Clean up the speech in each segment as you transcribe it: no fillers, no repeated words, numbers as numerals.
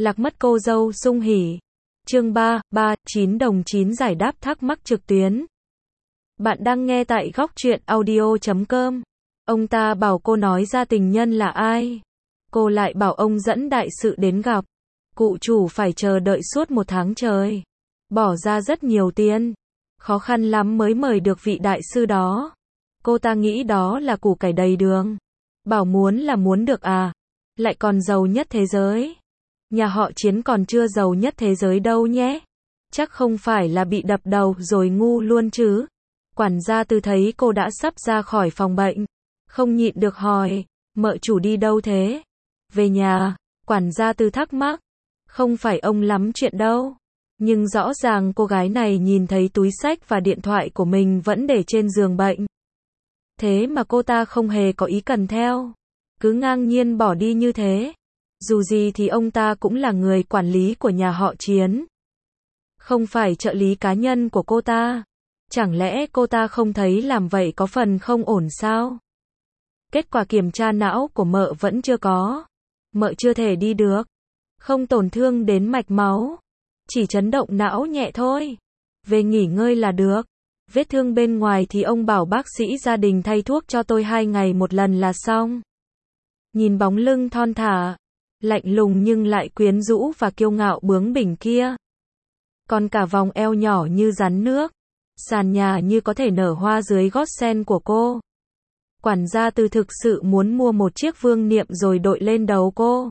Lạc mất cô dâu sung hỉ. Chương 3, 9 đồng 9 giải đáp thắc mắc trực tuyến. Bạn đang nghe tại góc truyện audio.com. Ông ta bảo cô nói ra tình nhân là ai. Cô lại bảo ông dẫn đại sự đến gặp. Cụ chủ phải chờ đợi suốt 1 tháng trời. Bỏ ra rất nhiều tiền. Khó khăn lắm mới mời được vị đại sư đó. Cô ta nghĩ đó là củ cải đầy đường. Bảo muốn là muốn được à. Lại còn giàu nhất thế giới. Nhà họ Chiến còn chưa giàu nhất thế giới đâu nhé. Chắc không phải là bị đập đầu rồi ngu luôn chứ. Quản gia Từ thấy cô đã sắp ra khỏi phòng bệnh. Không nhịn được hỏi, mợ chủ đi đâu thế? Về nhà. Quản gia Từ thắc mắc. Không phải ông lắm chuyện đâu. Nhưng rõ ràng cô gái này nhìn thấy túi xách và điện thoại của mình vẫn để trên giường bệnh. Thế mà cô ta không hề có ý cần theo. Cứ ngang nhiên bỏ đi như thế. Dù gì thì ông ta cũng là người quản lý của nhà họ Chiến. Không phải trợ lý cá nhân của cô ta. Chẳng lẽ cô ta không thấy làm vậy có phần không ổn sao? Kết quả kiểm tra não của mợ vẫn chưa có. Mợ chưa thể đi được. Không tổn thương đến mạch máu. Chỉ chấn động não nhẹ thôi. Về nghỉ ngơi là được. Vết thương bên ngoài thì ông bảo bác sĩ gia đình thay thuốc cho tôi 2 ngày một lần là xong. Nhìn bóng lưng thon thả, lạnh lùng nhưng lại quyến rũ và kiêu ngạo bướng bỉnh kia. Còn cả vòng eo nhỏ như rắn nước. Sàn nhà như có thể nở hoa dưới gót sen của cô. Quản gia Từ thực sự muốn mua một chiếc vương niệm rồi đội lên đầu cô.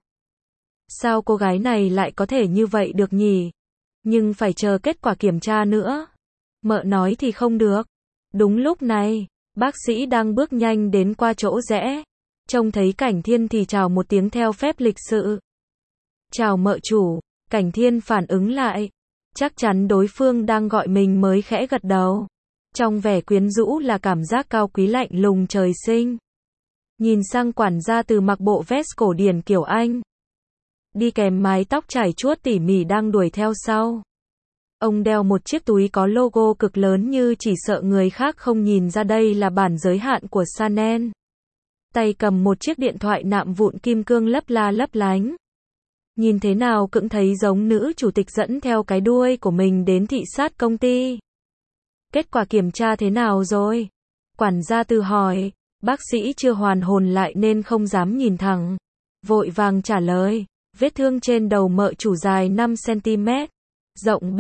Sao cô gái này lại có thể như vậy được nhỉ? Nhưng phải chờ kết quả kiểm tra nữa. Mợ nói thì không được. Đúng lúc này, bác sĩ đang bước nhanh đến qua chỗ rẽ. Trông thấy Cảnh Thiên thì chào một tiếng theo phép lịch sự. Chào mợ chủ. Cảnh Thiên phản ứng lại. Chắc chắn đối phương đang gọi mình mới khẽ gật đầu. Trong vẻ quyến rũ là cảm giác cao quý lạnh lùng trời sinh. Nhìn sang quản gia Từ mặc bộ vest cổ điển kiểu Anh. Đi kèm mái tóc trải chuốt tỉ mỉ đang đuổi theo sau. Ông đeo một chiếc túi có logo cực lớn như chỉ sợ người khác không nhìn ra đây là bản giới hạn của Chanel. Tay cầm một chiếc điện thoại nạm vụn kim cương lấp la lấp lánh. Nhìn thế nào cũng thấy giống nữ chủ tịch dẫn theo cái đuôi của mình đến thị sát công ty. Kết quả kiểm tra thế nào rồi? Quản gia Từ hỏi. Bác sĩ chưa hoàn hồn lại nên không dám nhìn thẳng. Vội vàng trả lời. Vết thương trên đầu mợ chủ dài 5cm. Rộng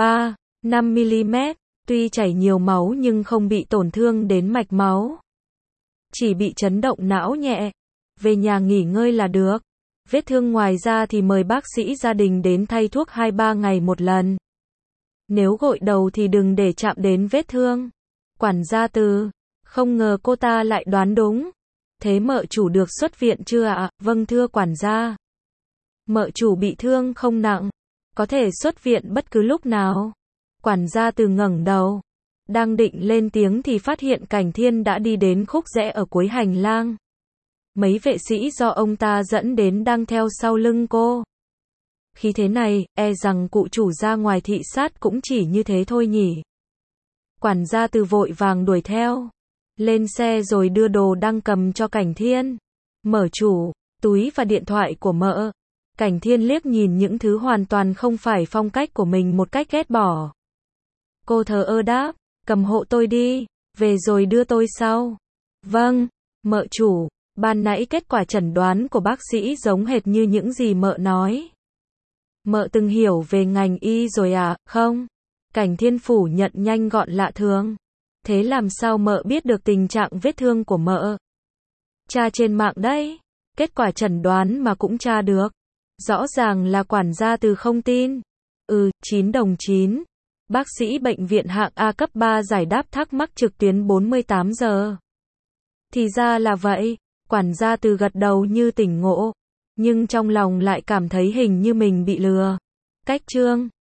5mm. Tuy chảy nhiều máu nhưng không bị tổn thương đến mạch máu. Chỉ bị chấn động não nhẹ. Về nhà nghỉ ngơi là được. Vết thương ngoài ra thì mời bác sĩ gia đình đến thay thuốc 2-3 ngày một lần. Nếu gội đầu thì đừng để chạm đến vết thương. Quản gia Từ. Không ngờ cô ta lại đoán đúng. Thế mợ chủ được xuất viện chưa ạ? Vâng thưa quản gia. Mợ chủ bị thương không nặng. Có thể xuất viện bất cứ lúc nào. Quản gia Từ ngẩng đầu. Đang định lên tiếng thì phát hiện Cảnh Thiên đã đi đến khúc rẽ ở cuối hành lang. Mấy vệ sĩ do ông ta dẫn đến đang theo sau lưng cô. Khi thế này, e rằng cụ chủ ra ngoài thị sát cũng chỉ như thế thôi nhỉ. Quản gia Từ vội vàng đuổi theo. Lên xe rồi đưa đồ đang cầm cho Cảnh Thiên. Mở chủ, túi và điện thoại của mợ. Cảnh Thiên liếc nhìn những thứ hoàn toàn không phải phong cách của mình một cách ghét bỏ. Cô thờ ơ đáp, cầm hộ tôi đi, về rồi đưa tôi sau. Vâng, mợ chủ, ban nãy kết quả chẩn đoán của bác sĩ giống hệt như những gì mợ nói. Mợ từng hiểu về ngành y rồi à, không? Cảnh Thiên phủ nhận nhanh gọn lạ thường. Thế làm sao mợ biết được tình trạng vết thương của mợ? Tra trên mạng đấy. Kết quả chẩn đoán mà cũng tra được. Rõ ràng là quản gia Từ không tin. 9 đồng 9. Bác sĩ bệnh viện hạng A cấp 3 giải đáp thắc mắc trực tuyến 48 giờ. Thì ra là vậy. Quản gia Từ gật đầu như tỉnh ngộ. Nhưng trong lòng lại cảm thấy hình như mình bị lừa. Cách chương